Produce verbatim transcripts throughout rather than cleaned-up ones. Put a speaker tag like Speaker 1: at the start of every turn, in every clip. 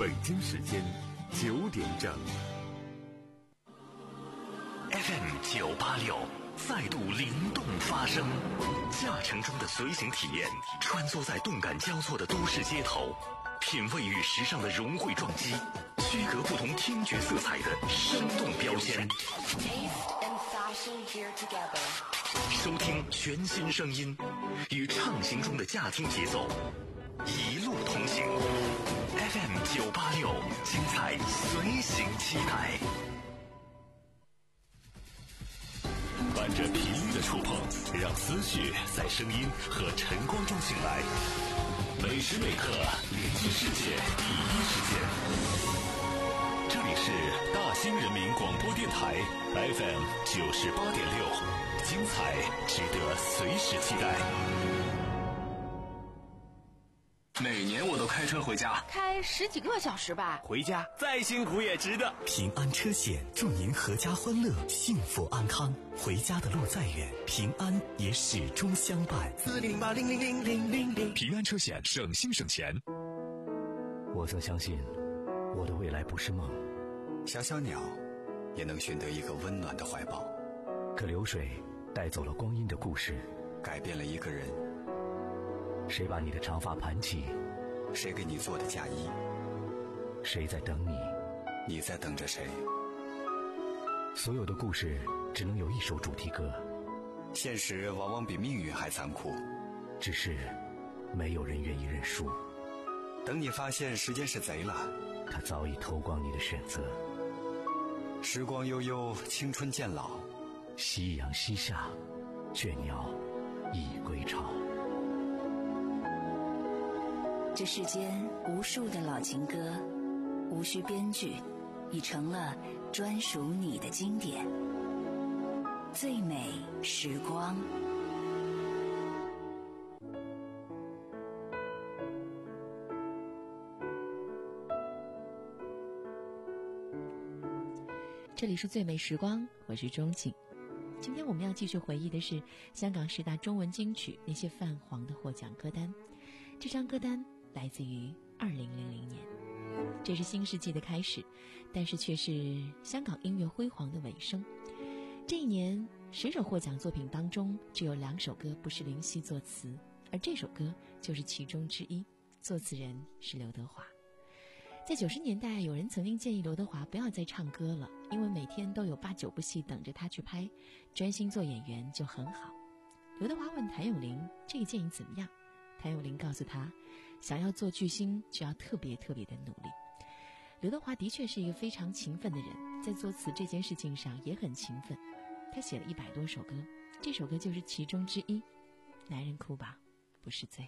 Speaker 1: 北京时间九点整。
Speaker 2: F M 九八六再度灵动发声，驾乘中的随行体验，穿梭在动感交错的都市街头，品味与时尚的融汇撞击，区隔不同听觉色彩的生动标签。收听全新声音，与畅行中的驾听节奏，一路同行。F M 九八六，精彩随行期待。伴着频率的触碰，让思绪在声音和晨光中醒来。每时每刻连接世界第一时间。这里是大兴人民广播电台 F M 九十八点六，精彩值得随时期待。
Speaker 3: 每年我都开车回家，
Speaker 4: 开十几个小时吧，
Speaker 3: 回家再辛苦也值得。
Speaker 2: 平安车险祝您阖家欢乐，幸福安康。回家的路再远，平安也始终相伴。
Speaker 5: 四零八零零零零零零，
Speaker 6: 平安车险省心省钱。
Speaker 7: 我曾相信，我的未来不是梦。
Speaker 8: 小小鸟也能寻得一个温暖的怀抱。
Speaker 7: 可流水带走了光阴的故事，
Speaker 8: 改变了一个人。
Speaker 7: 谁把你的长发盘起？
Speaker 8: 谁给你做的嫁衣？
Speaker 7: 谁在等你？
Speaker 8: 你在等着谁？
Speaker 7: 所有的故事只能有一首主题歌。
Speaker 8: 现实往往比命运还残酷，
Speaker 7: 只是没有人愿意认输。
Speaker 8: 等你发现时间是贼了，
Speaker 7: 他早已偷光你的选择。
Speaker 8: 时光悠悠，青春渐老，
Speaker 7: 夕阳西下，倦鸟已归巢。
Speaker 9: 这世间无数的老情歌，无需编剧，已成了专属你的经典。最美时光。
Speaker 10: 这里是最美时光，我是钟景。今天我们要继续回忆的是香港十大中文金曲那些泛黄的获奖歌单。这张歌单来自于二零零零年，这是新世纪的开始，但是却是香港音乐辉煌的尾声。这一年十首获奖作品当中，只有两首歌不是林夕作词，而这首歌就是其中之一，作词人是刘德华。在九十年代，有人曾经建议刘德华不要再唱歌了，因为每天都有八九部戏等着他去拍，专心做演员就很好。刘德华问谭咏麟这个建议怎么样，谭咏麟告诉他，想要做巨星就要特别特别的努力。刘德华的确是一个非常勤奋的人，在作词这件事情上也很勤奋，他写了一百多首歌，这首歌就是其中之一。男人哭吧不是罪。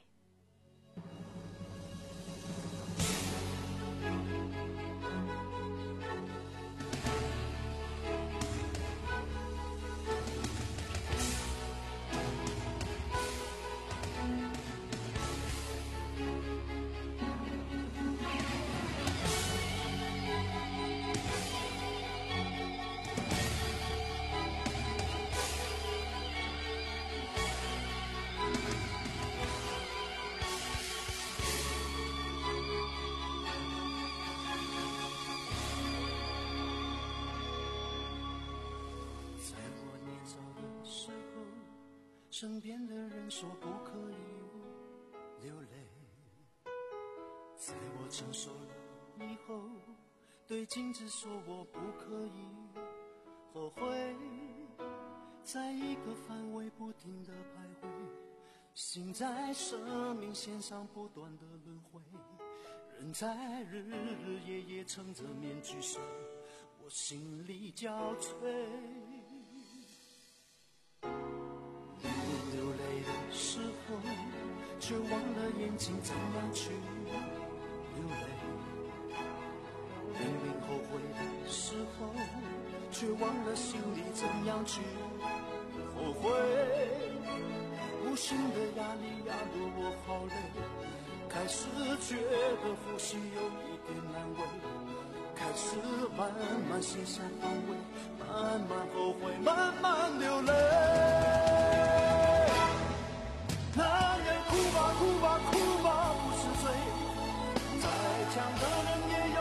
Speaker 11: 身边的人说不可以流泪，在我成熟了以后，对镜子说我不可以后悔，在一个范围不停地徘徊，心在生命线上不断的轮回，人在日日夜夜撑着面具上，我心里交瘁。流泪的时候，却忘了眼睛怎样去流泪；明明后悔的时候，却忘了心里怎样去后悔。无形的压力压得我好累，开始觉得呼吸有一点难为，开始慢慢卸下防卫，慢慢后悔，慢慢流泪。男人哭吧哭吧哭吧不是罪，再强的人也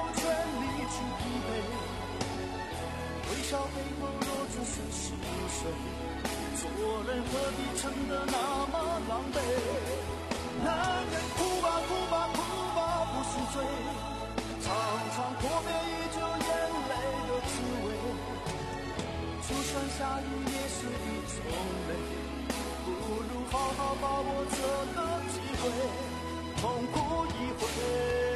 Speaker 11: 笑背后若只是心碎，做人何必撑得那么狼狈？男人哭吧哭吧哭吧不是罪，常常破灭依旧眼泪的滋味，就算下雨也是一种泪，不如好好把握这个机会，痛哭一回。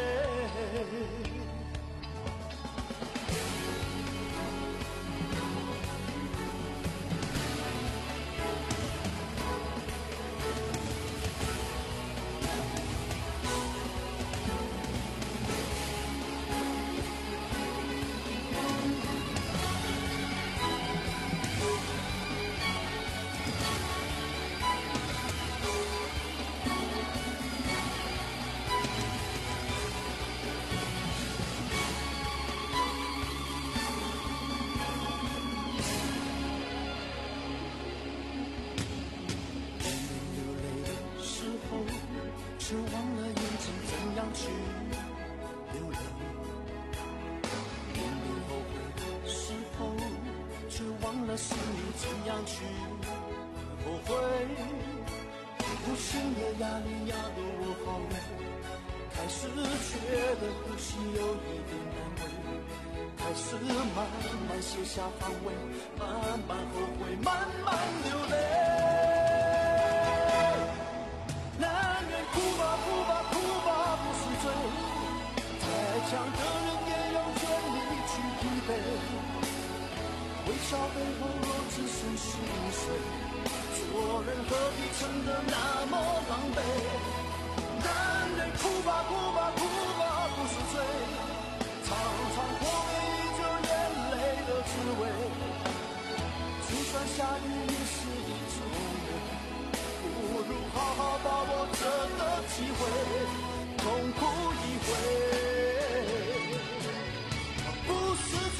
Speaker 11: 却忘了眼睛怎样去流泪，明明后悔的时候，却忘了是你怎样去后悔。无形的压力压得我好累，开始觉得呼吸有一点难为，开始慢慢卸下防卫，慢慢后悔，慢慢流泪。哭吧哭吧哭吧不是罪，再强的人也有权利去疲惫，微笑背后若只剩心碎，做人何必撑得那么狼狈？男人哭吧哭吧哭吧不是罪，常常破灭依旧眼泪的滋味，就算下雨也是一种泪，不如好好把握这个机会，痛哭一回，不是罪。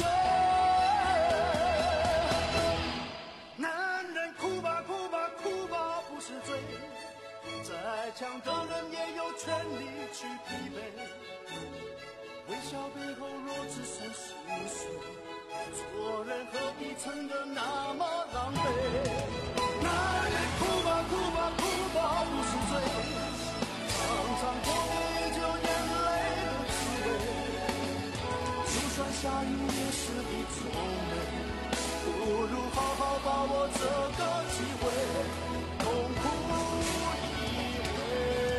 Speaker 11: 男人哭吧哭吧哭吧不是罪，再强的人也有权利去疲惫，微笑背后若只剩心碎，做人何必撑得那么狼狈？男人哭吧哭吧哭吧不是罪，常常破灭依旧眼泪的滋味，就算下雨也是一种泪，不如好好把握这个机会，痛哭一回。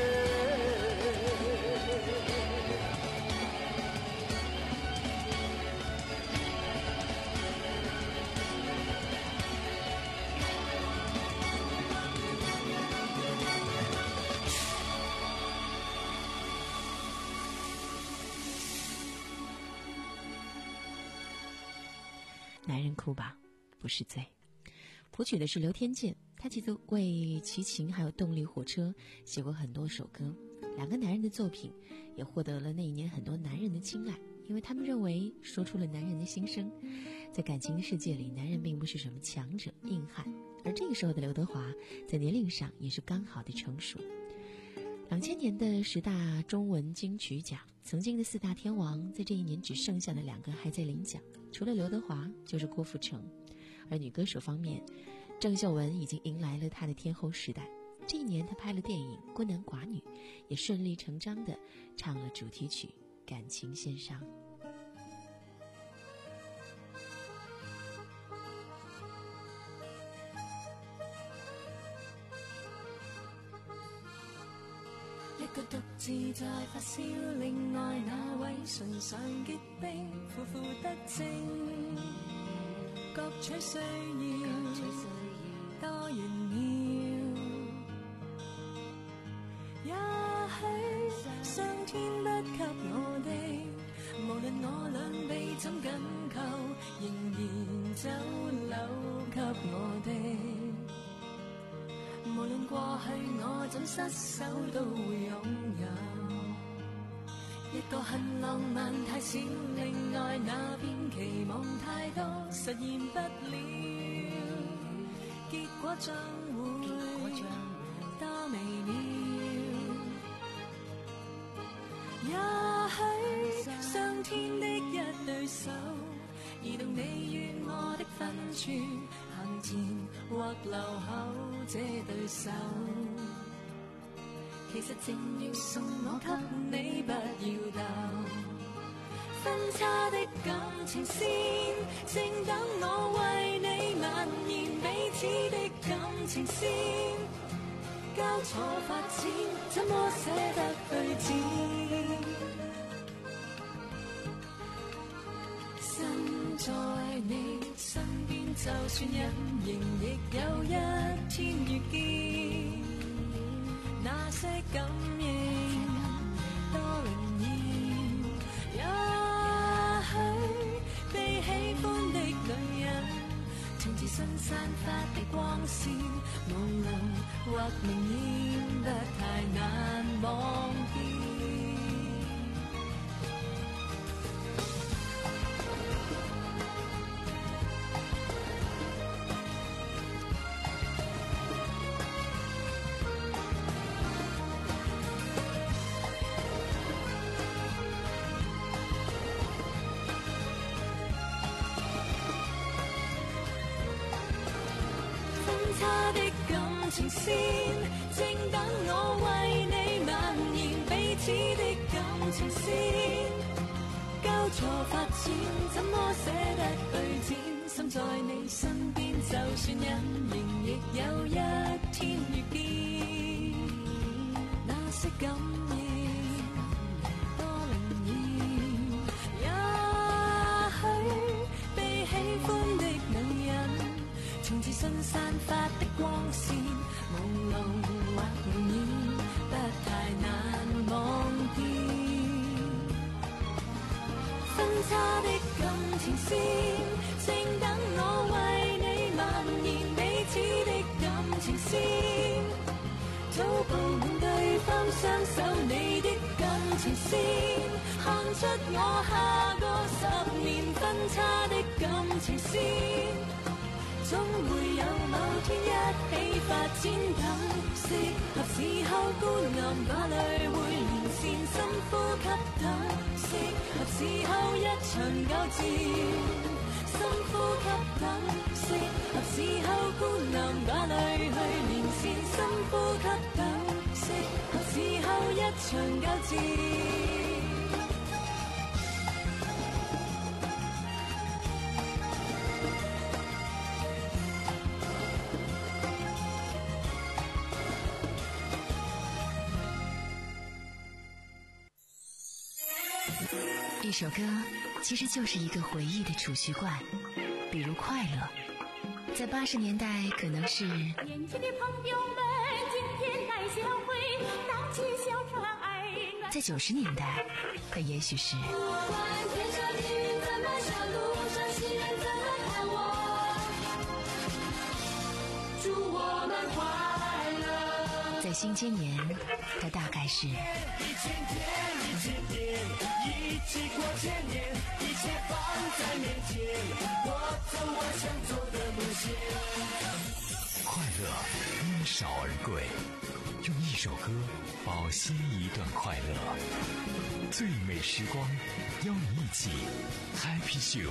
Speaker 10: 男人哭吧不是罪，谱曲的是刘天健，他其实为齐秦还有动力火车写过很多首歌。两个男人的作品也获得了那一年很多男人的青睐，因为他们认为说出了男人的心声。在感情的世界里，男人并不是什么强者硬汉，而这个时候的刘德华在年龄上也是刚好的成熟。两千年的十大中文金曲奖，曾经的四大天王在这一年只剩下的两个还在领奖，除了刘德华就是郭富城。而女歌手方面，郑秀文已经迎来了她的天后时代。这一年她拍了电影《孤男寡女》，也顺理成章地唱了主题曲《感情线上》。
Speaker 12: 一個獨自在發燒，另外那位唇上結冰，苦苦得正，各取需要，多炫耀。也許上天不給我的，無論我兩臂怎緊扣，仍然走漏給我的。無論過去我怎失手都會擁有，一個很浪漫太少，另外那邊期望太多，實現不了，結果將會多微妙。也許上天的一對手，移動你與我處，行前或留後這對手，其實正要送我給你，不要逗。分叉的感情線，正等我為你蔓延彼此的感情線，交錯發展，怎麼捨得對剪？身在你身邊，就算隱形，亦有一天遇見。那些感應多靈驗，也許被喜歡的女人，從自信散發的光線，朦朧或明豔，不太難忘記。情線正等我為你蔓延彼此的感情線，交錯發展，怎麼捨得對剪？心在你身邊，就算隱形，亦有一天遇見。那些感應多靈驗，也許被喜歡的女人，從自信散發的光線，朦朧或明豔，不太難忘記。分叉的感情線，正等我為你蔓延彼此的感情線，早抱滿對方雙手，你的感情線，行出我下個十年。分叉的感情線，總會有某天一起發展，等適合時候孤男寡女會連線，深呼吸等適合時候一場交戰，深呼吸等適合時候孤男寡女去連線，深呼吸等適合時候一場交戰。
Speaker 9: 一首歌其实就是一个回忆的储蓄罐，比如快乐，在八十年代可能是
Speaker 13: 年轻的朋友们今天来相会，荡起小船爱人。
Speaker 9: 在九十年代它也许是
Speaker 13: 不管天上的云怎么下，路上行人怎么看我，祝我们快乐。
Speaker 9: 在新千年它大概是
Speaker 11: 一千天一千天一起过千年，一切放在面前，我走我想走的路线。
Speaker 6: 快乐因少而贵，用一首歌保鲜一段快乐。最美时光，邀你一起 Happy Show。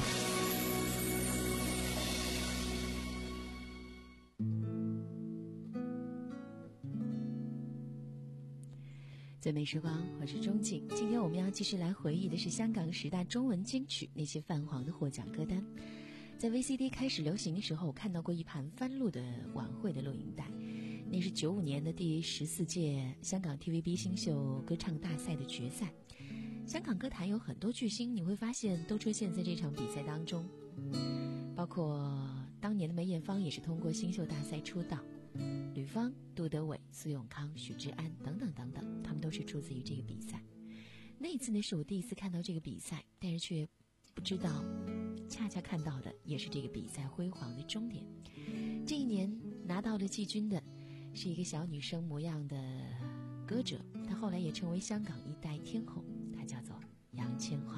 Speaker 10: 最美时光，我是钟静。今天我们要继续来回忆的是香港十大中文金曲那些泛黄的获奖歌单。在 V C D 开始流行的时候，我看到过一盘翻录的晚会的录影带，那是九五年的第十四届香港 T V B 新秀歌唱大赛的决赛。香港歌坛有很多巨星，你会发现都出现在这场比赛当中，包括当年的梅艳芳也是通过新秀大赛出道，吕方、杜德伟、苏永康、许志安等等等等，他们都是出自于这个比赛。那一次呢，是我第一次看到这个比赛，但是却不知道，恰恰看到的也是这个比赛辉煌的终点。这一年拿到了季军的是一个小女生模样的歌者，她后来也成为香港一代天后，她叫做杨千嬅。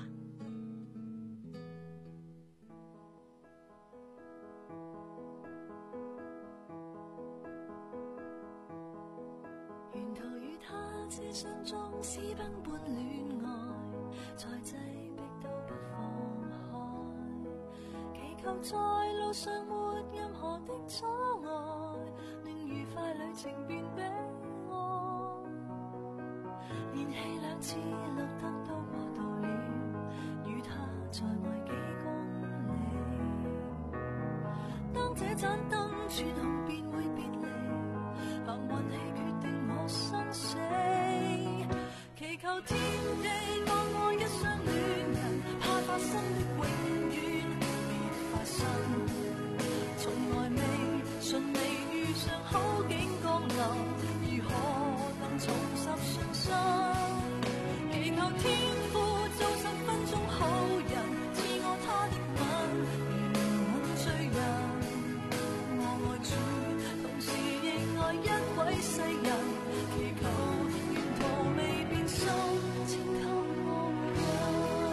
Speaker 12: 沿途與他諮詢中私奔般戀愛，才擠迫都不放開，幾求在路上沒任何的阻礙，令愉快旅程變比愛。連氣兩次綠燈都過渡了，與他在外幾公里。當這盞燈轉紅便會別離，憑運氣決定我生死。祈求天地當我一雙戀人，怕發生的永遠別發生。從來未順利遇上好景降臨，如何能重拾信心？祈求天父做十分鐘好人，賜我他的吻，如吻醉人。我愛主，同時亦愛一位世人，祈求沿途未變心，請給我回應。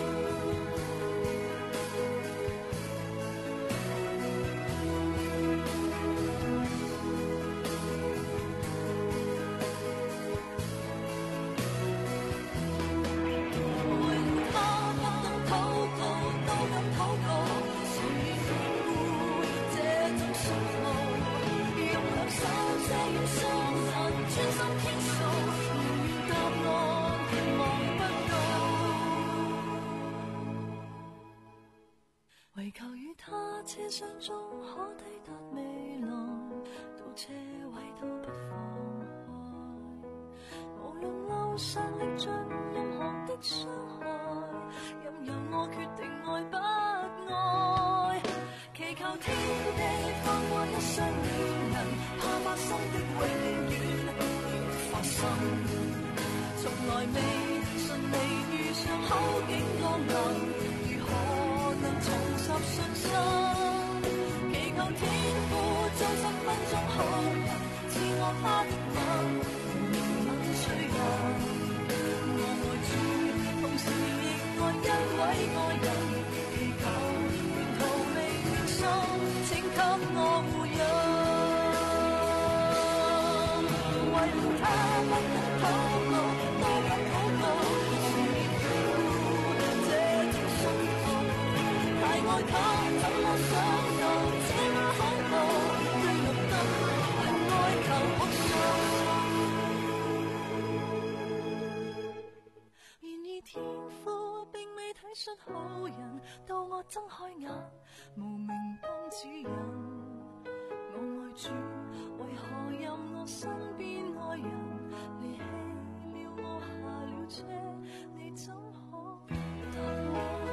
Speaker 12: 唯求與他車廂中可抵達未來，到車位都不放開。無論路上歷盡任何的傷害，任由我決定愛不愛。祈求天地放過一雙戀人，怕發生的永遠別發生。從來未順利遇上好景降臨，如何能重拾信心？祈求天父做十分鐘好人，賜我他的吻，如吻醉人。我愛主，同時亦愛一位愛人，祈求沿途未變心，請給我護蔭。為了他不能禱告，多因禱告，是了這條信號。太愛他，怎麼想到這麼恐怖？對綠燈很哀求哭訴。然而天父並未體恤好人，到我睜開眼，無明燈指引。我愛主，為何任我身邊愛人離棄了我下了車，你怎可答我？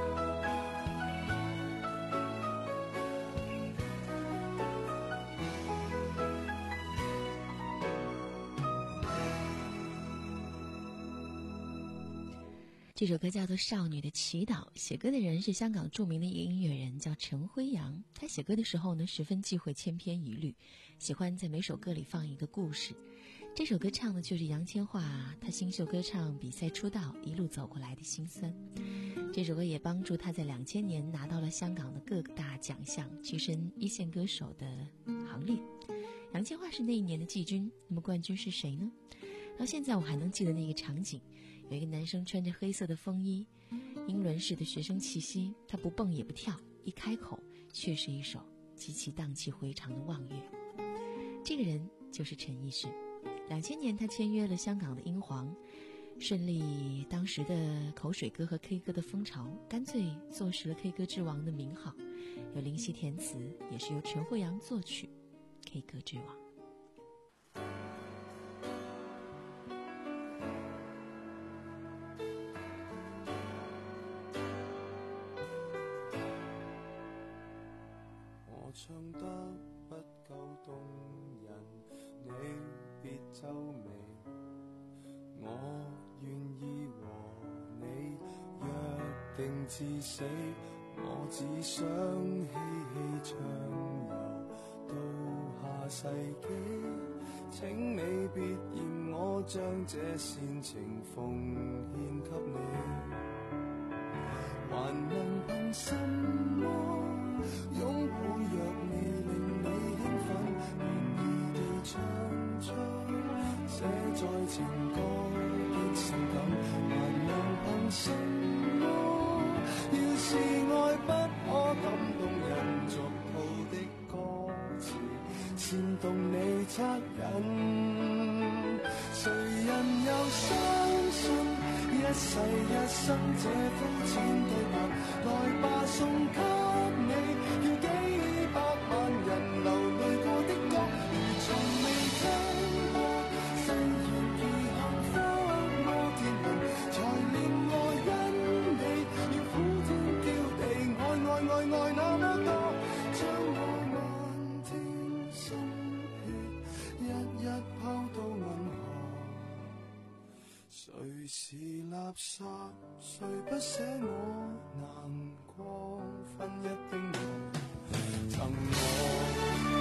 Speaker 10: 这首歌叫做《少女的祈祷》，写歌的人是香港著名的一个音乐人，叫陈辉阳。他写歌的时候呢，十分忌讳千篇一律，喜欢在每首歌里放一个故事。这首歌唱的就是杨千嬅她新秀歌唱比赛出道一路走过来的辛酸。这首歌也帮助她在两千年拿到了香港的各大奖项，跻身一线歌手的行列。杨千嬅是那一年的季军，那么冠军是谁呢？到现在我还能记得那个场景，有一个男生穿着黑色的风衣，英伦式的学生气息，他不蹦也不跳，一开口却是一首极其荡气回肠的望月。这个人就是陈奕迅。两千年他签约了香港的英皇，顺利当时的口水歌和 K 歌的风潮，干脆坐实了 K 歌之王的名号，由林夕填词，也是由陈慧阳作曲， K 歌之王。
Speaker 11: 唱得不夠動人，你別皺眉，我願意和你約定至死，我只想嬉戲暢遊到下世紀，請你別嫌我將這煽情奉獻給你，還能憑什麼擁抱若未令你興奮，願意地唱出寫在情歌的性感，還能憑什麼？要是愛不可感動人， 懂你惻隱。誰人又相信一世一生這膚淺對白？來吧，送給你，要幾百萬人流淚過的歌，如從未聽過。誓言如幸福摩天輪，才令我因你要呼天叫地，愛愛愛愛那麼多，將我漫天心血一一拋到銀河。誰是垃圾？誰不捨我難過？分一丁來贈我。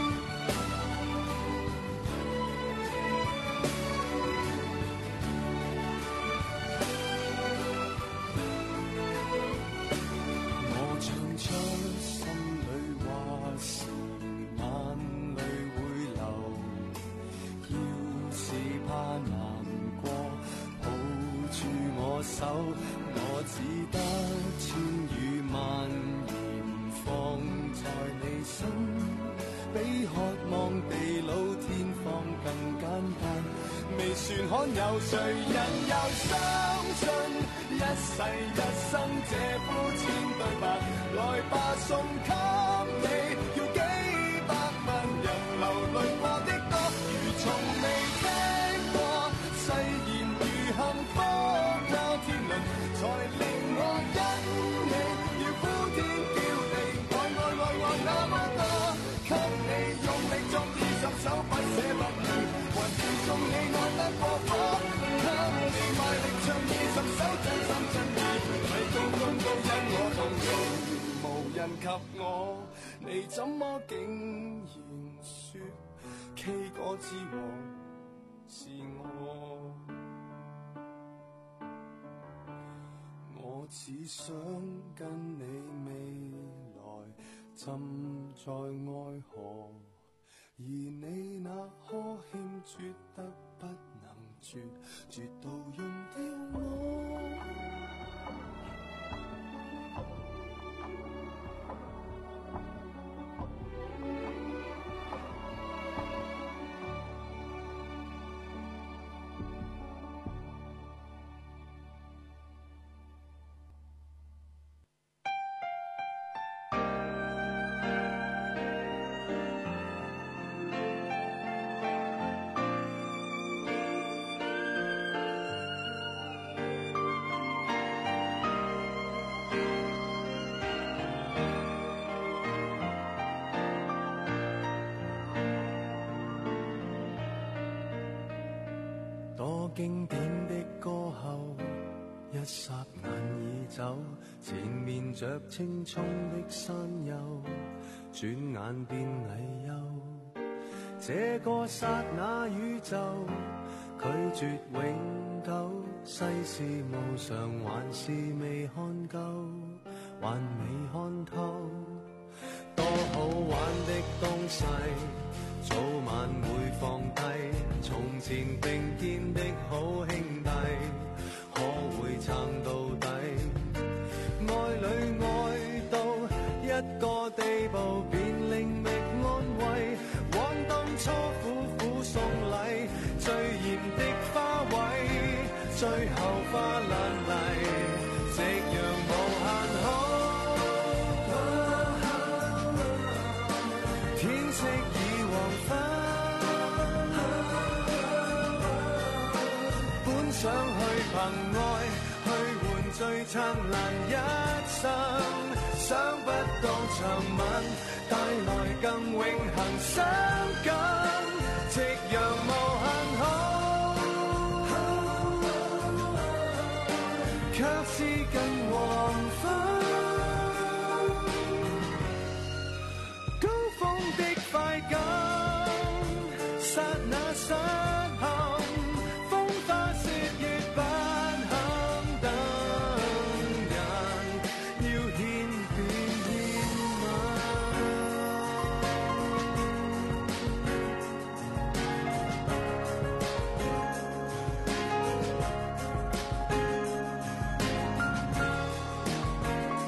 Speaker 11: 我唱出心裏話時，眼淚會流。要是怕難過，抱住我手，我只得千語萬言放在你身，比渴望地老天荒更簡單。未算罕有，誰人又相信一世一生這膚淺對白？來吧，送給你，要幾百萬人流淚過的歌，如從未聽過。誓言如幸福摩天輪，才令我因你要呼天叫地，愛愛愛愛那麼多，給你用力作二十首不捨不棄，還是送你愛得過火，給你賣力唱二十首真心真意，咪高高高因我動容，無人及我，你怎麼竟然說 K 歌之王是我？我只想跟你未來浸在愛河，而你那呵欠絕得不能絕，絕到用掉我。經典的歌後，一剎眼已走，前面着青蔥的山丘，轉眼變泥幽。這個剎那宇宙，拒絕永久，世事無常，還是未看夠，還未看透。多好玩的東西，早晚會放低，從前並肩的好兄弟，可會撐到底？愛侶愛到一個地步，便另覓安慰，往當初苦苦送禮，最豔的花卉，最後花爛泥，夕陽無限好。天色已黃昏，本想去憑愛去換最燦爛一生，想不到長吻帶來更永恆傷感，夕陽無限好，卻是更黃昏。快感，剎那失陷，風花雪月不肯等人，要獻變獻吻。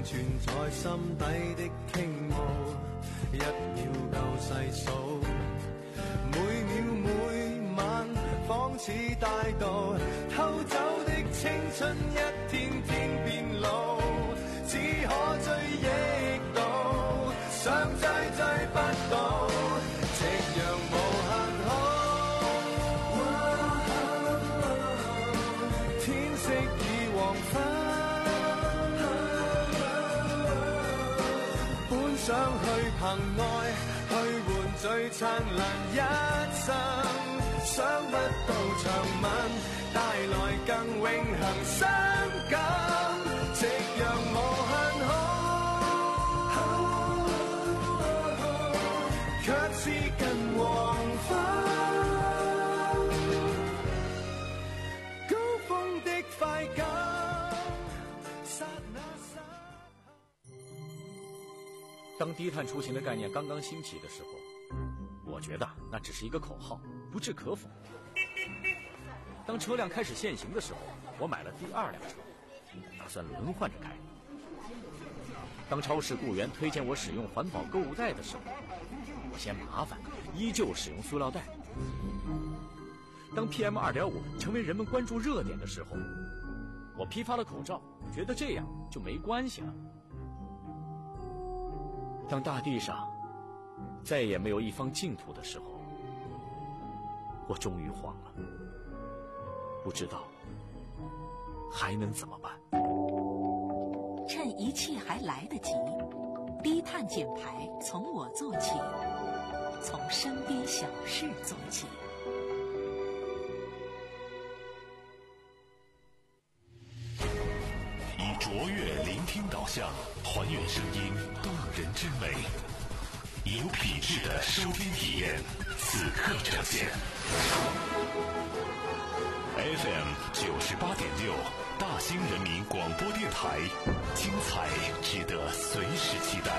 Speaker 11: 存在心底的傾慕，一秒夠細數，每秒每晚仿似大道，偷走的青春一天天變老，只可追憶到，想追追不到，夕陽無限好，天色已黃昏，本想去憑愛去換最燦爛一生，想不到長吻帶來更永恆傷感，夕陽無限好，卻是近黃昏，高峰的快感，剎那剎。
Speaker 14: 当低碳出行的概念刚刚兴起的时候，我觉得那只是一个口号，不置可否。当车辆开始限行的时候，我买了第二辆车，打算轮换着开。当超市雇员推荐我使用环保购物袋的时候，我嫌麻烦，依旧使用塑料袋。当 P M 二点五 成为人们关注热点的时候，我批发了口罩，觉得这样就没关系了。当大地上再也没有一方净土的时候，我终于慌了，不知道还能怎么办。
Speaker 15: 趁一切还来得及，低碳减排从我做起，从身边小事做起。
Speaker 2: 以卓越聆听导向，还原声音动人之美，有品质的收听体验，此刻呈现。F M 九十八点六，大兴人民广播电台，精彩值得随时期待。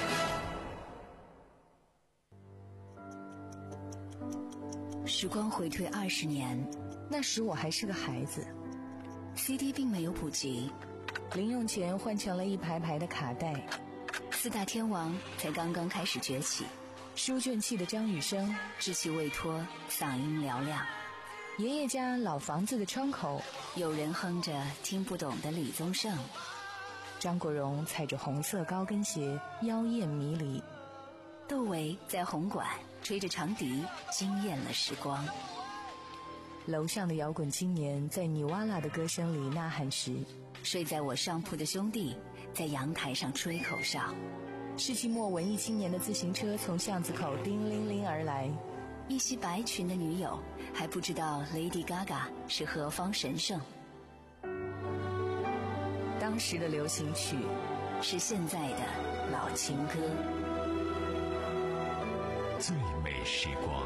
Speaker 9: 时光回退二十年，那时我还是个孩子 ，C D 并没有普及，零用钱换成了一排排的卡带，四大天王才刚刚开始崛起，书卷气的张雨生稚气未脱，嗓音嘹亮。爷爷家老房子的窗口，有人哼着听不懂的李宗盛。张国荣踩着红色高跟鞋，妖艳迷离。窦唯在红馆吹着长笛，惊艳了时光。楼上的摇滚青年在尼瓦拉的歌声里呐喊时，睡在我上铺的兄弟在阳台上吹口哨。世纪末文艺青年的自行车从巷子口叮铃铃而来，一袭白裙的女友还不知道 Lady Gaga 是何方神圣。当时的流行曲是现在的老情歌。
Speaker 6: 最美时光，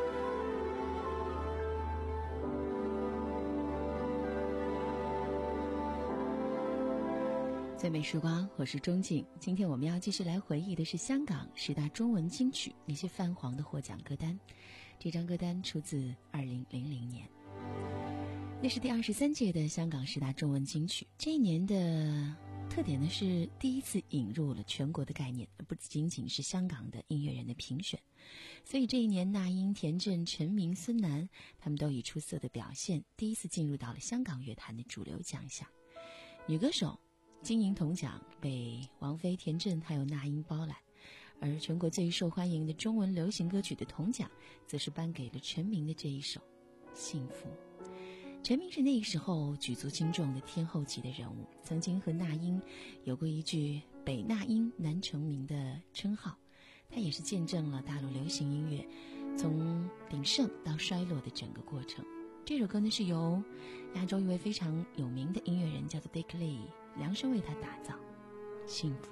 Speaker 10: 最美时光，我是钟静。今天我们要继续来回忆的是香港十大中文金曲那些泛黄的获奖歌单。这张歌单出自二零零零年，那是第二十三届的香港十大中文金曲。这一年的特点呢是第一次引入了全国的概念，而不仅仅是香港的音乐人的评选。所以这一年，那英、田震、陈明、孙楠他们都以出色的表现，第一次进入到了香港乐坛的主流奖项。女歌手金银铜奖被王菲、田震还有那英包揽，而全国最受欢迎的中文流行歌曲的铜奖则是颁给了陈明的这一首《幸福》。陈明是那个时候举足轻重的天后级的人物，曾经和那英有过一句北那英南成明的称号，他也是见证了大陆流行音乐从鼎盛到衰落的整个过程。这首歌呢是由亚洲一位非常有名的音乐人叫做 Dick Lee 量身为他打造，幸福。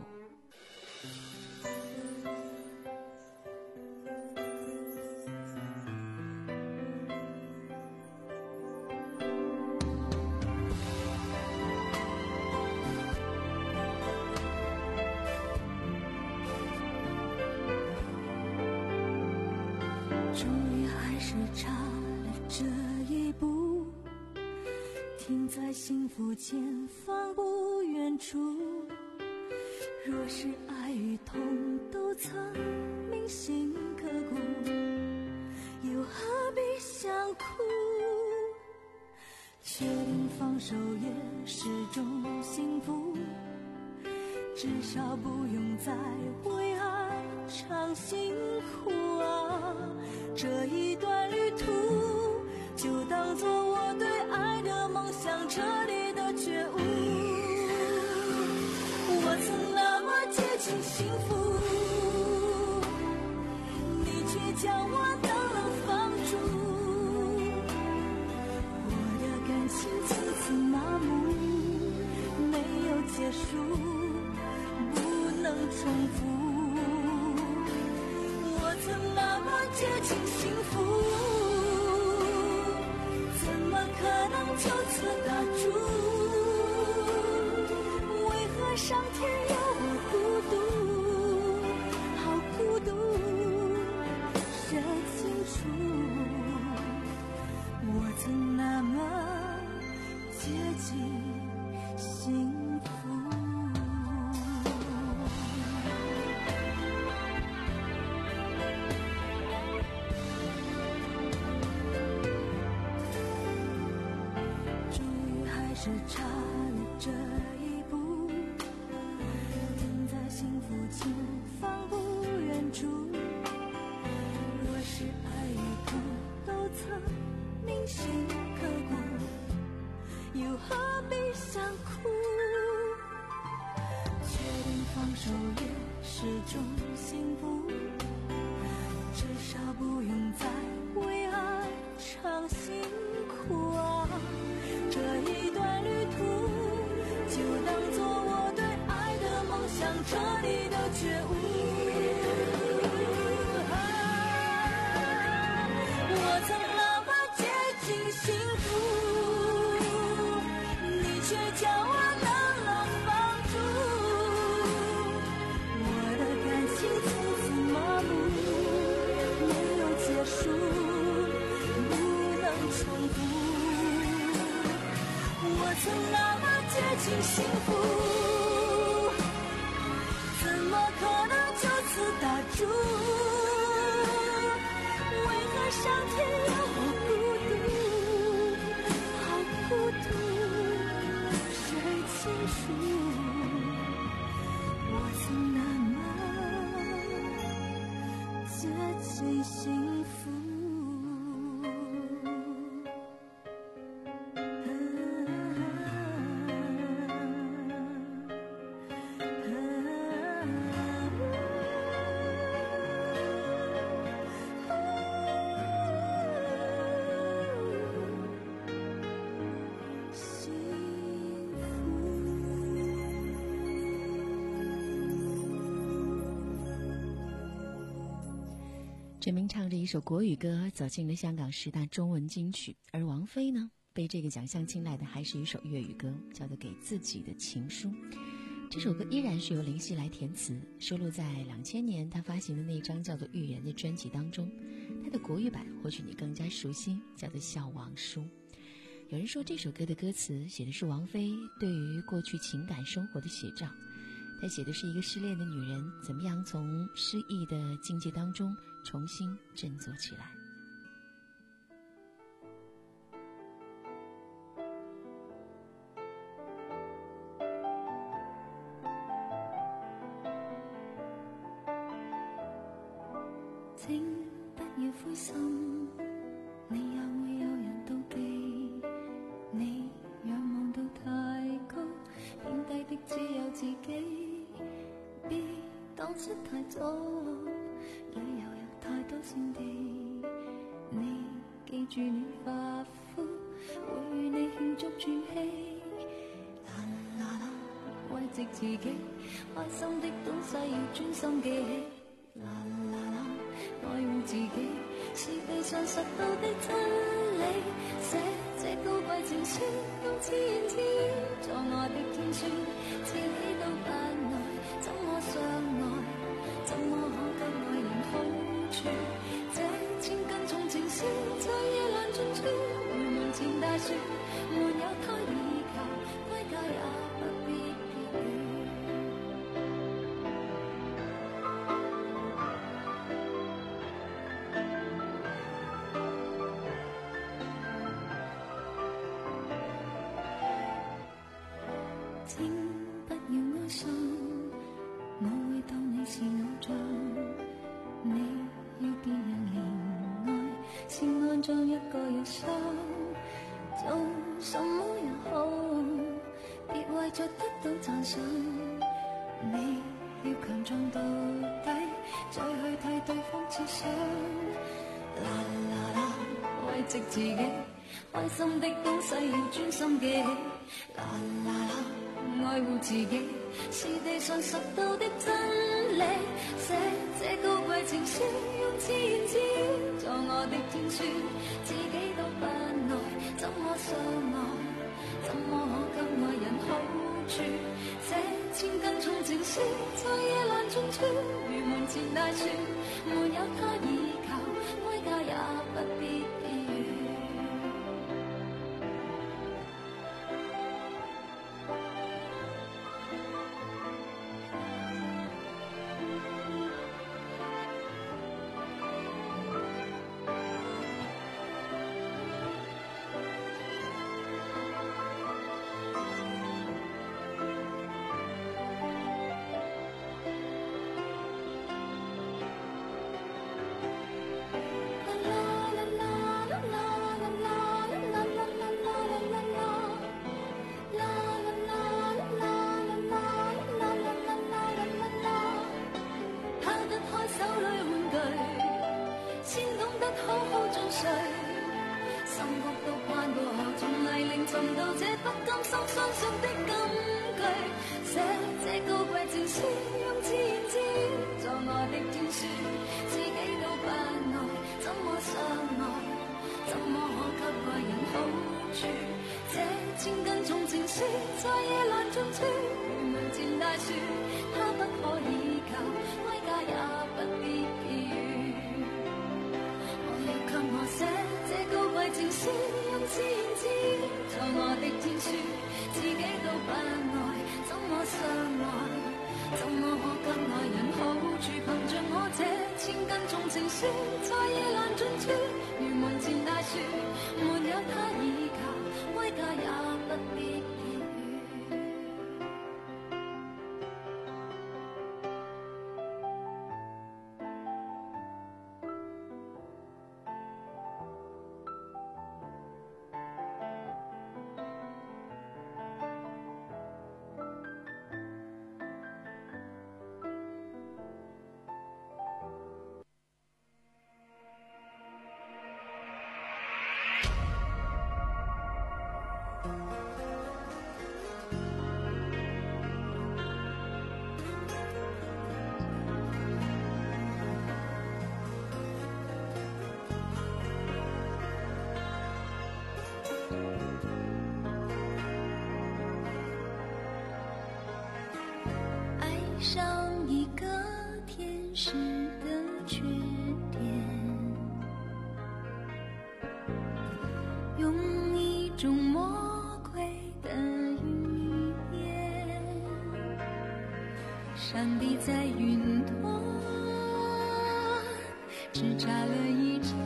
Speaker 12: 终于还是差了这一步，停在幸福前方不远处， 若是爱与痛都曾铭心刻骨，又何必相哭？确定放手也是种幸福，至少不用再为爱尝辛苦啊！这一段旅途，就当作我对爱的梦想彻底的觉悟。我曾那么接近幸福，你却将我冷冷放逐。我的感情从此麻木，没有结束，不能重复。我曾那么接近幸福，怎么可能就此打住？为何上天要我孤独？好孤独，谁清楚？我曾那么接近幸福。只差了这一步，停在幸福前方不远处。若是爱与痛都曾铭心刻骨，又何必相哭？确定放手也是种幸福，至少不用再为爱尝辛苦啊！这一段旅途，就当作我对爱的梦想彻底的觉悟。啊、我曾那么接近幸福，你却将我冷冷放逐。我的感情从此麻木，没有结束，不能重复。我曾那么接近幸福，怎么可能就此打住？为何上天要我孤独？好孤独，谁清楚？我曾那么接近幸福。
Speaker 10: 陈明唱着一首国语歌走进了香港十大中文金曲，而王菲呢，被这个奖项青睐的还是一首粤语歌，叫做《给自己的情书》。这首歌依然是由林夕来填词，收录在两千年他发行的那张叫做《育人》的专辑当中。他的国语版或许你更加熟悉，叫做《笑忘书》。有人说这首歌的歌词写的是王菲对于过去情感生活的写照，她写的是一个失恋的女人怎么样从失意的境界当中重新振作起来。
Speaker 12: 請不要灰心，你也會有人妒忌，你仰望到太高，偏低的只有自己，別當失太早，旅遊有太多勝地，你記住你發膚，會與你慶祝轉氣，啦啦啦，慰藉自己，開心的東西要專心記起，啦啦啦，愛護自己是地上實到的真理，寫這高貴情書，用自言自語作愛的天書，自己都不愛，怎麼相愛？怎麼可給愛人好處？這千斤重情書在夜闌盡處，回門前大樹，沒有他倚靠，歸家也不必結語。 将一個人想做什麼也好，別為着得到讚賞，你要強壯到底，再去替對方設想。啦啦啦，慰藉自己，開心的東西要專心記起。啦啦啦，愛護自己是地上實到的真理。寫這高貴情書，用自言自語做我的天書，自己都不愛，怎麼相愛？怎麼可給愛人好處？這千斤重情書在夜闌盡處，如門前大樹，沒有他倚靠，哀家也不必避雨。 上一个天使的缺点，用一种魔鬼的语言，上帝在云端只眨了一眨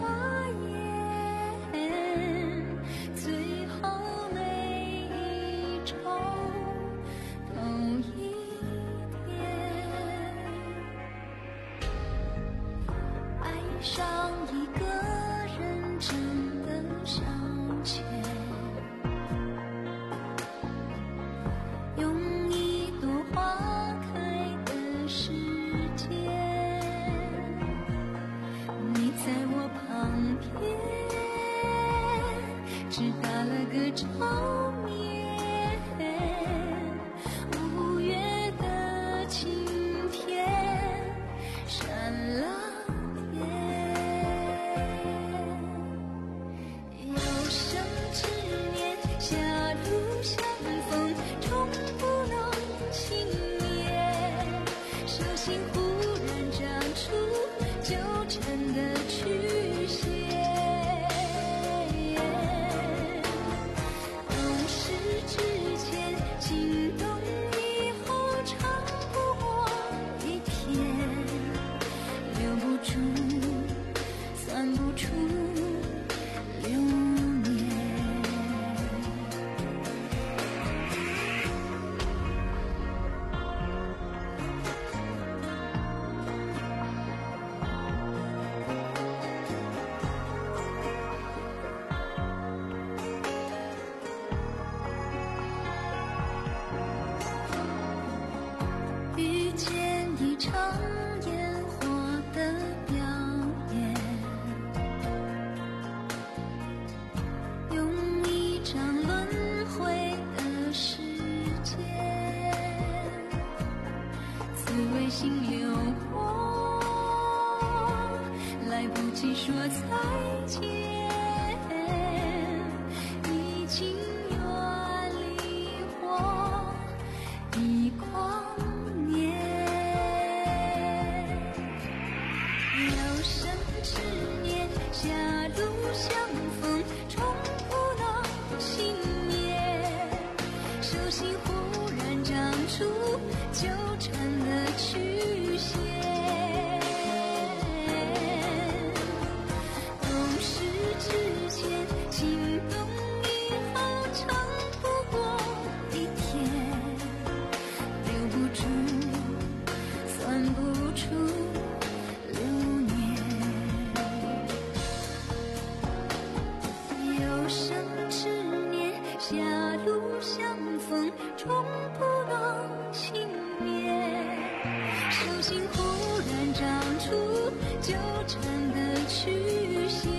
Speaker 12: 眼，最后每一周同一上一个人真的向前，用一朵花开的时间，你在我旁边只打了个照面，五月的晴天闪了场烟火的表演，用一张轮回的时间，滋味心流过，来不及说再见，已经远离我一光年。有生之年，狭路相逢，终不能幸免。手心忽然长出纠缠的曲线。终不能幸免，手心忽然长出纠缠的曲线。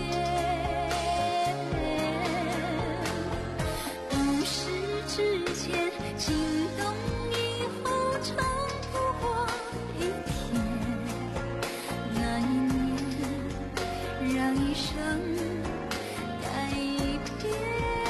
Speaker 12: 懂事之前，心动以后，长不过一天。那一年，让一生改变。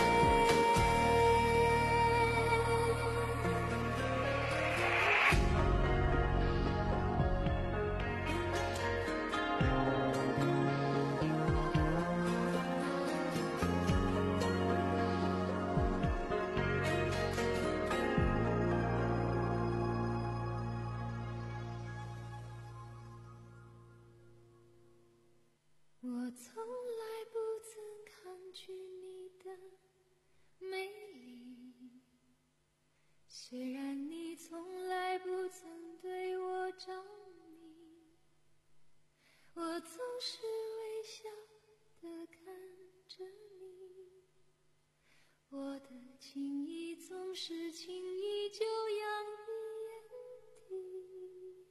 Speaker 12: 我从来不曾抗拒你的美丽，虽然你从来不曾对我着迷，我总是微笑地看着你，我的情意总是轻易就洋溢眼底。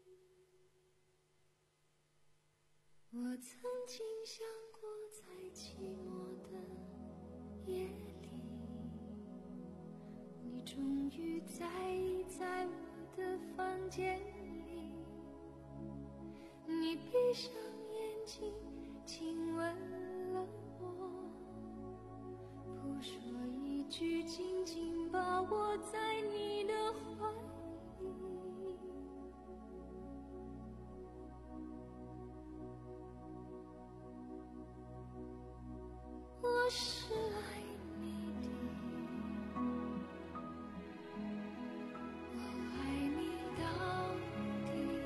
Speaker 12: 我曾经想过，在寂寞的夜里，你终于在意在我的房间里，你闭上眼睛亲吻了我，不说一句，紧紧把我在你的怀里。我是爱你的，我爱你到底。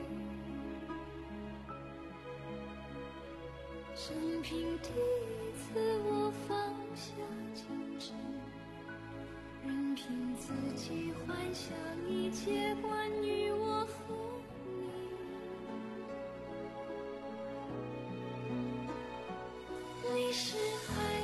Speaker 12: 生平第一次我放下矜持，任凭自己幻想一切关于我和你。你是爱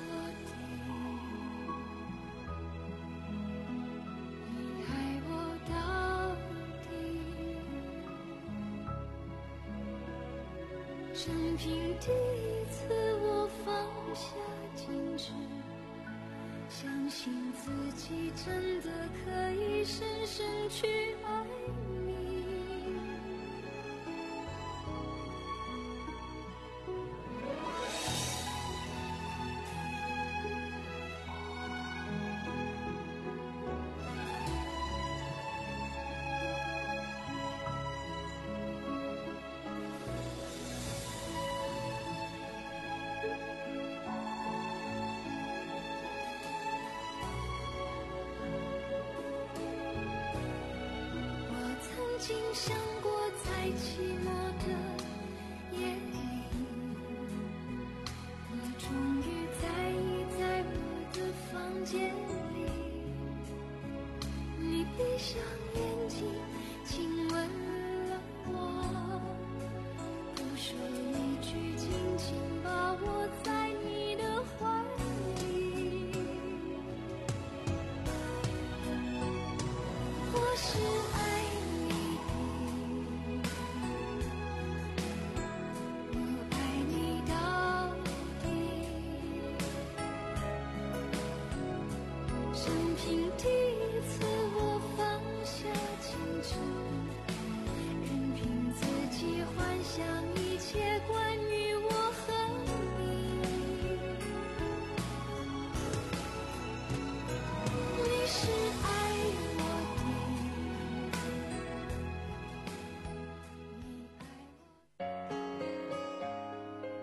Speaker 12: 生平第一次我放下矜持，相信自己真的可以深深去爱你。曾经想过，在寂寞的夜里，你终于在意在我的房间里，你闭上眼睛亲吻了我，不说一句，紧紧把我在你的怀里。我是爱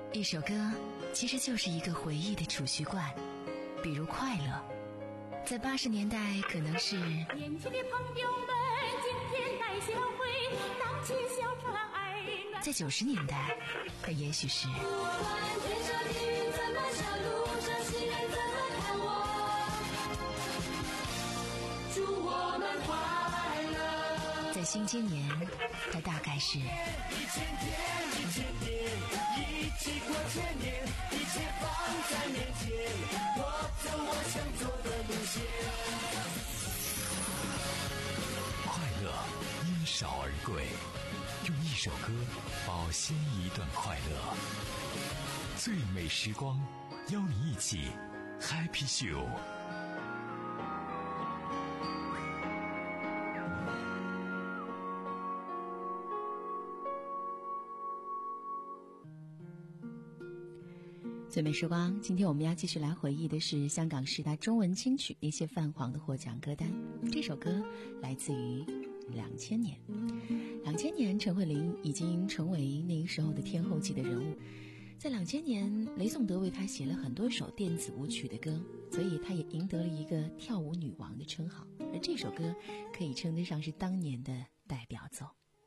Speaker 9: 一首歌其实就是一个回忆的储蓄罐，比如快乐，在八十年代可能是
Speaker 13: 年轻的朋友们今天来相会，荡起小船儿暖，
Speaker 9: 在九十年代它也许是
Speaker 13: 祝我们快乐，
Speaker 9: 在新今年它大概是
Speaker 11: 一千天一千天一起过千年，一切放在面前，我走我想走的路线。
Speaker 6: 快乐因少而贵，用一首歌保鲜一段快乐。最美时光，邀你一起 Happy Show。
Speaker 10: 最美时光，今天我们要继续来回忆的是香港十大中文金曲那些泛黄的获奖歌单。这首歌来自于两千年，两千年陈慧琳已经成为那时候的天后级的人物。在两千年，雷颂德为她写了很多首电子舞曲的歌，所以她也赢得了一个跳舞女王的称号。而这首歌可以称得上是当年的代表作。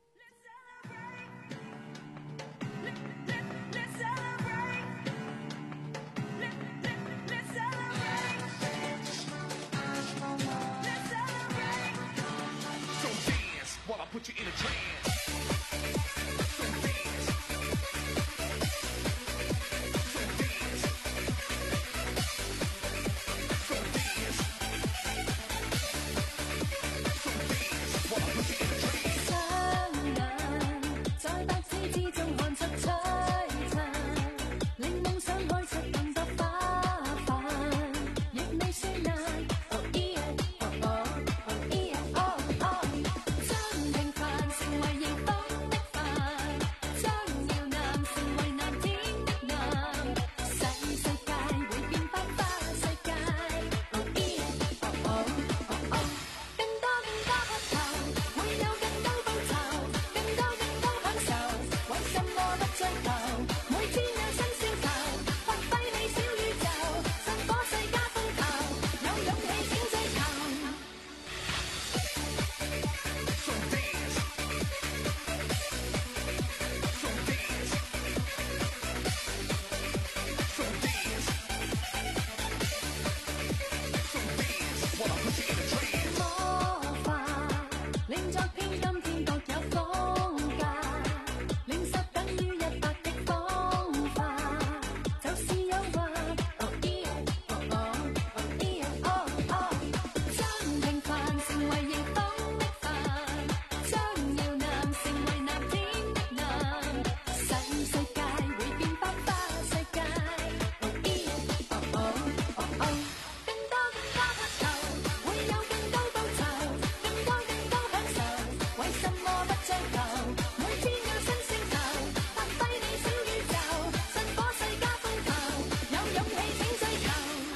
Speaker 11: Put you in a trance. So dance. So dance. So dance. So dance. Wanna put you in a trance.
Speaker 12: 雙眼在白紙之中看出璀璨，令夢想開出更多花瓣，亦未算難。Oh yeah, oh oh, oh yeah, oh oh。平凡成為迎風的帆，將要男成為藍天的藍，細世界會變花花世界。Oh yeah, oh oh, oh oh。更多更多渴求，會有更高報酬，更多更高享受，為什麼不追求？每天有新燒頭，發揮你小宇宙，散播世界風頭，有勇氣請追求。
Speaker 11: So dance. So dance. So dance. So dance. Wanna put you in a trance.
Speaker 12: 魔法令昨天今天各有風格，令十等於一百的方法，就是誘惑。Oh yeah, oh oh, oh yeah, oh oh。將平凡成為迎風的帆，將要男成為藍天的藍，細世界會變花花世界。Oh yeah, oh oh, oh oh。更多更多渴求，會有更高報酬，更多更高享受，為什麼不追求？每天有新星球，發揮你小宇宙，散播世界風頭，有勇氣請追求。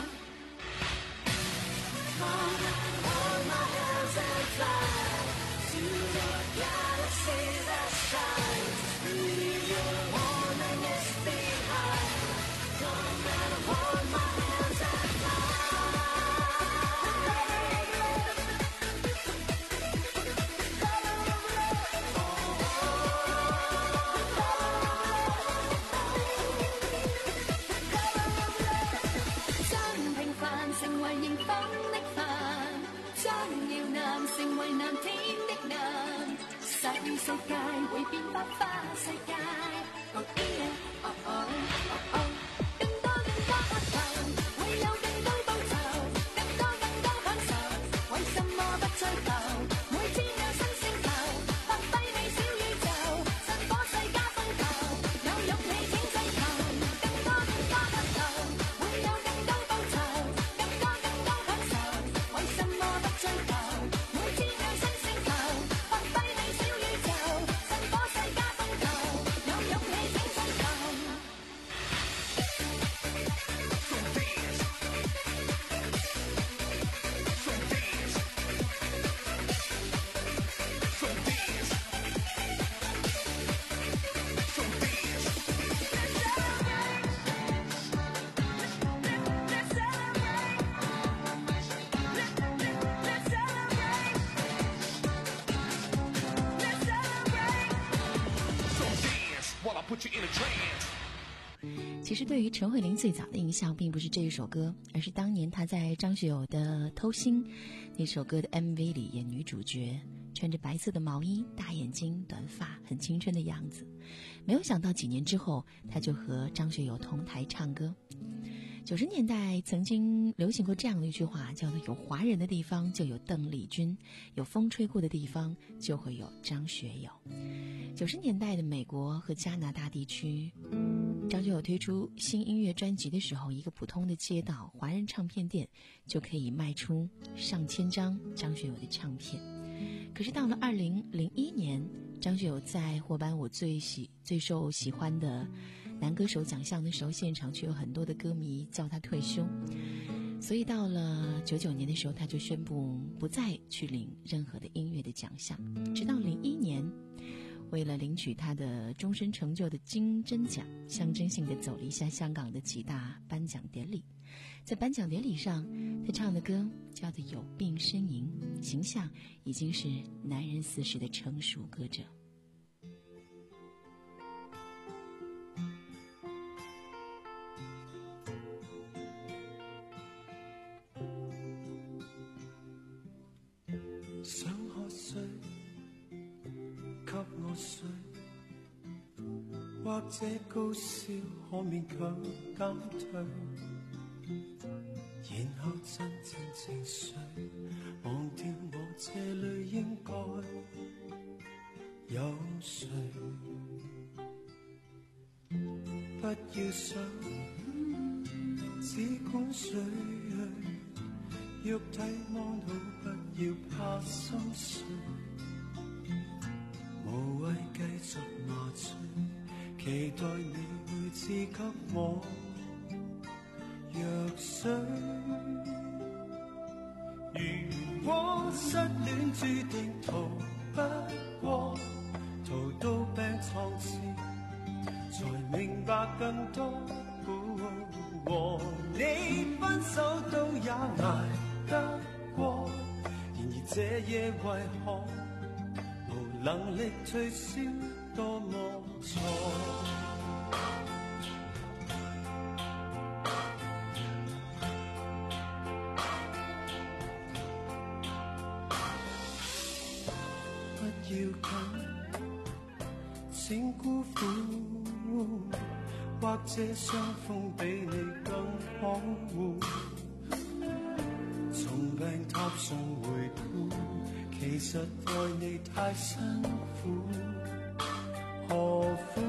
Speaker 11: Hold my hands and fly to the galaxy that shines. Leave your loneliness behind. Come and hold my hands and fly.
Speaker 12: 將平凡成為迎風的帆，將要男成為藍天的藍，細世界會變花花世界。Oh yeah, oh oh, oh oh。更多更多渴求，會有更高報酬，更多更高享受，為什麼不追求？每天有新星球，發揮你小宇宙，散播世界風頭，有勇氣請追求。更多更多渴求，會有更高報酬，更多更高享受，為什麼不追求？每天有新星球，發揮你小宇宙，散播世界風頭，有勇氣請追求。
Speaker 10: 其实对于陈慧琳最早的印象并不是这一首歌，而是当年她在张学友的《偷心》那首歌的 M V 里演女主角，穿着白色的毛衣，大眼睛，短发，很青春的样子。没有想到几年之后，她就和张学友同台唱歌。九十年代曾经流行过这样的一句话，叫做有华人的地方就有邓丽君，有风吹过的地方就会有张学友。九十年代的美国和加拿大地区，张学友推出新音乐专辑的时候，一个普通的街道华人唱片店就可以卖出上千张张学友的唱片。可是到了二零零一年，张学友在获颁我最喜最受喜欢的男歌手奖项的时候，现场却有很多的歌迷叫他退休，所以到了九九年的时候，他就宣布不再去领任何的音乐的奖项。直到零一年，为了领取他的终身成就的金针奖，象征性的走了一下香港的几大颁奖典礼。在颁奖典礼上，他唱的歌叫做《有病呻吟》，形象已经是男人四十的成熟歌者。
Speaker 11: 想喝水，給我水，或者高燒可勉強減退，然後真正情緒忘掉我這裏應該有誰，不要想，只管睡去，肉體安好，不要怕心碎，無謂繼續麻醉，期待你會賜給我藥水。如果失戀注定逃不過，逃到病床前，才明白更多。和你分手都也捱得過，然而這夜為何無能力退燒，多麼錯。不要緊，請辜負，或者傷風比你更可惡。從病榻上回顧，其實愛你太辛苦，何苦？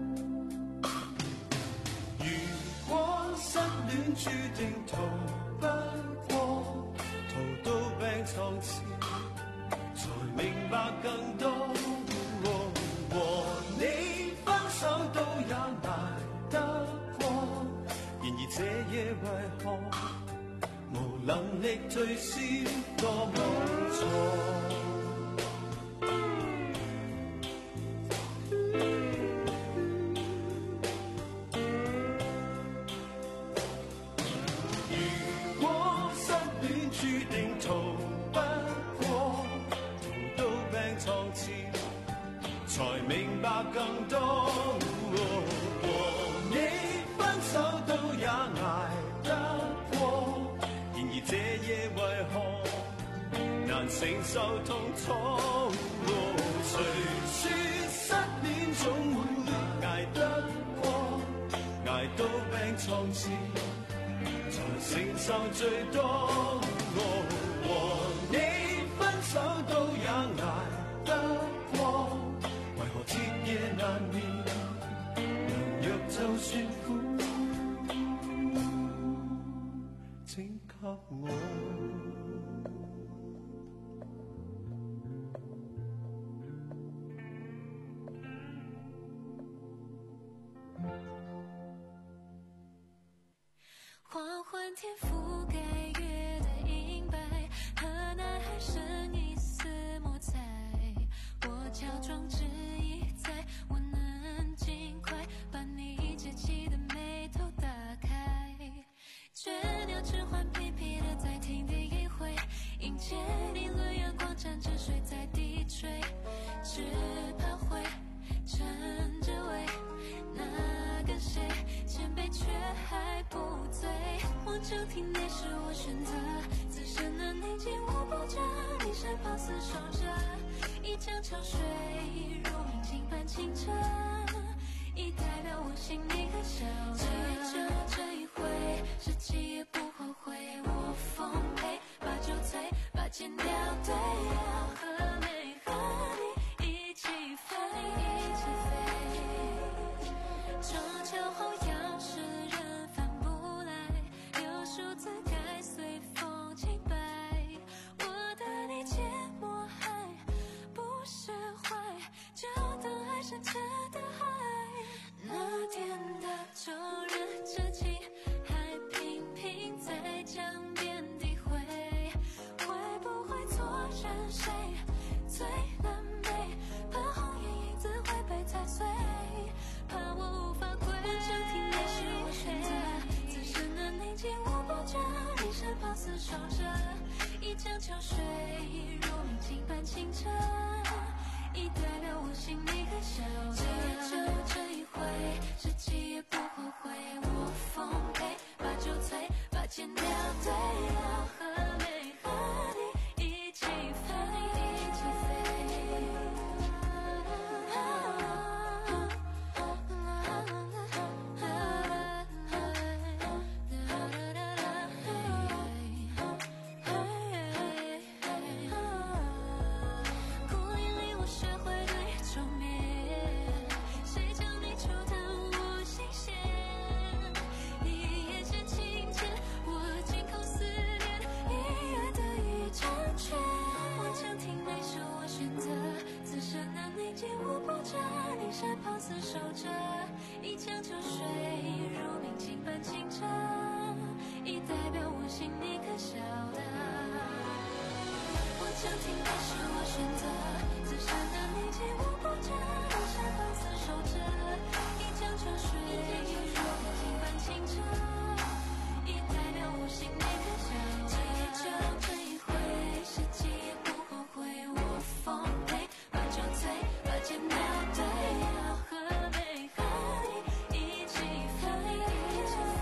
Speaker 11: 如果失戀注定逃不過，逃到病床前，才明白更多。和你分手都也捱得過，然而這夜為何無能力退燒，多麼錯。如果失戀注定逃不過，逃到病床前，才明白更多。和你分手都也捱得過，然而這夜為何難承受痛楚？誰說失戀總會捱得過，捱到病床前才承受最多。和你分手都也捱得過，為何徹夜難眠，良藥就算苦，請給我。
Speaker 12: 花环天覆盖月的银白，和男孩生一丝莫猜。我假装迟疑，在我能尽快把你结起的眉头打开。倦鸟只换皮皮的在庭底一回，迎接你轮阳光沾着水在低垂，只怕会趁着尾睡，如明镜般清澈，已代表我心里很晓得。就这一回，十七也不后悔，我奉陪，把酒醉，把剑掉，对了，和美和你一起飞，一起飞。中秋后要是人翻不来，有数字该随风轻摆。我的理解我还不是坏，就当爱深沉的海。那天的骤热之气，还频频在江边低回，会不会错认谁最难美？怕红颜影子会被踩碎，怕我无法归。我想听的是我选择，此生的宁静我不觉，你身旁厮守着，一江秋水，如明镜般清澈，已代表我心里很晓得。就这一回，十七也不后悔，我奉陪，把酒醉，把剑掉，对了，和美和你一起飞，一起飞。孤零零我学会对愁眠，谁将你触到我心弦？一夜深情牵，我惊空思念，一夜的一张圈。我曾听每首我选择，此生的宁静我不遮，你身旁厮守着，一江秋水，如明镜般清澈，已代表我心里可晓得。我曾听的是我选择，此生的宁静我不遮，你身旁厮守着，一江秋水，如明镜般清澈，已代表我心里可晓得。就这一回，十七也不后悔，我奉陪，把酒醉，把剑掉，对了，和美和你一起飞，一起飞。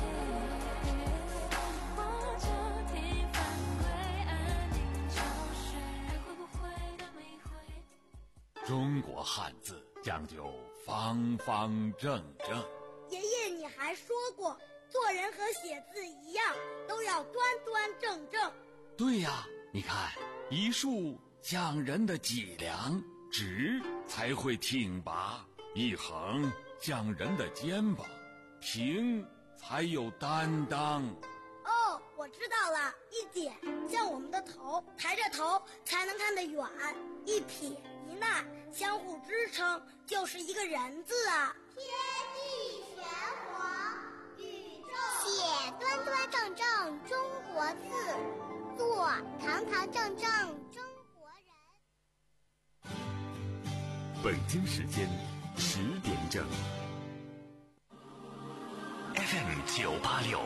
Speaker 12: 我就听返归，安宁秋水，会不会那么一回？
Speaker 2: 中国汉字讲究方方正正。
Speaker 16: 爷爷，你还说过，做人和写字一样，都要端端正正。
Speaker 2: 对呀，你看，一竖讲人的脊梁，直才会挺拔；一横讲人的肩膀，平才有担当。
Speaker 16: 哦，我知道了，一点像我们的头，抬着头才能看得远；一撇一捺相互支撑，就是一个人字啊。
Speaker 17: 天地玄黄，宇宙写端端正正中国字，做堂堂正正中国人。
Speaker 1: 北京时间十点整。
Speaker 6: F M 九八六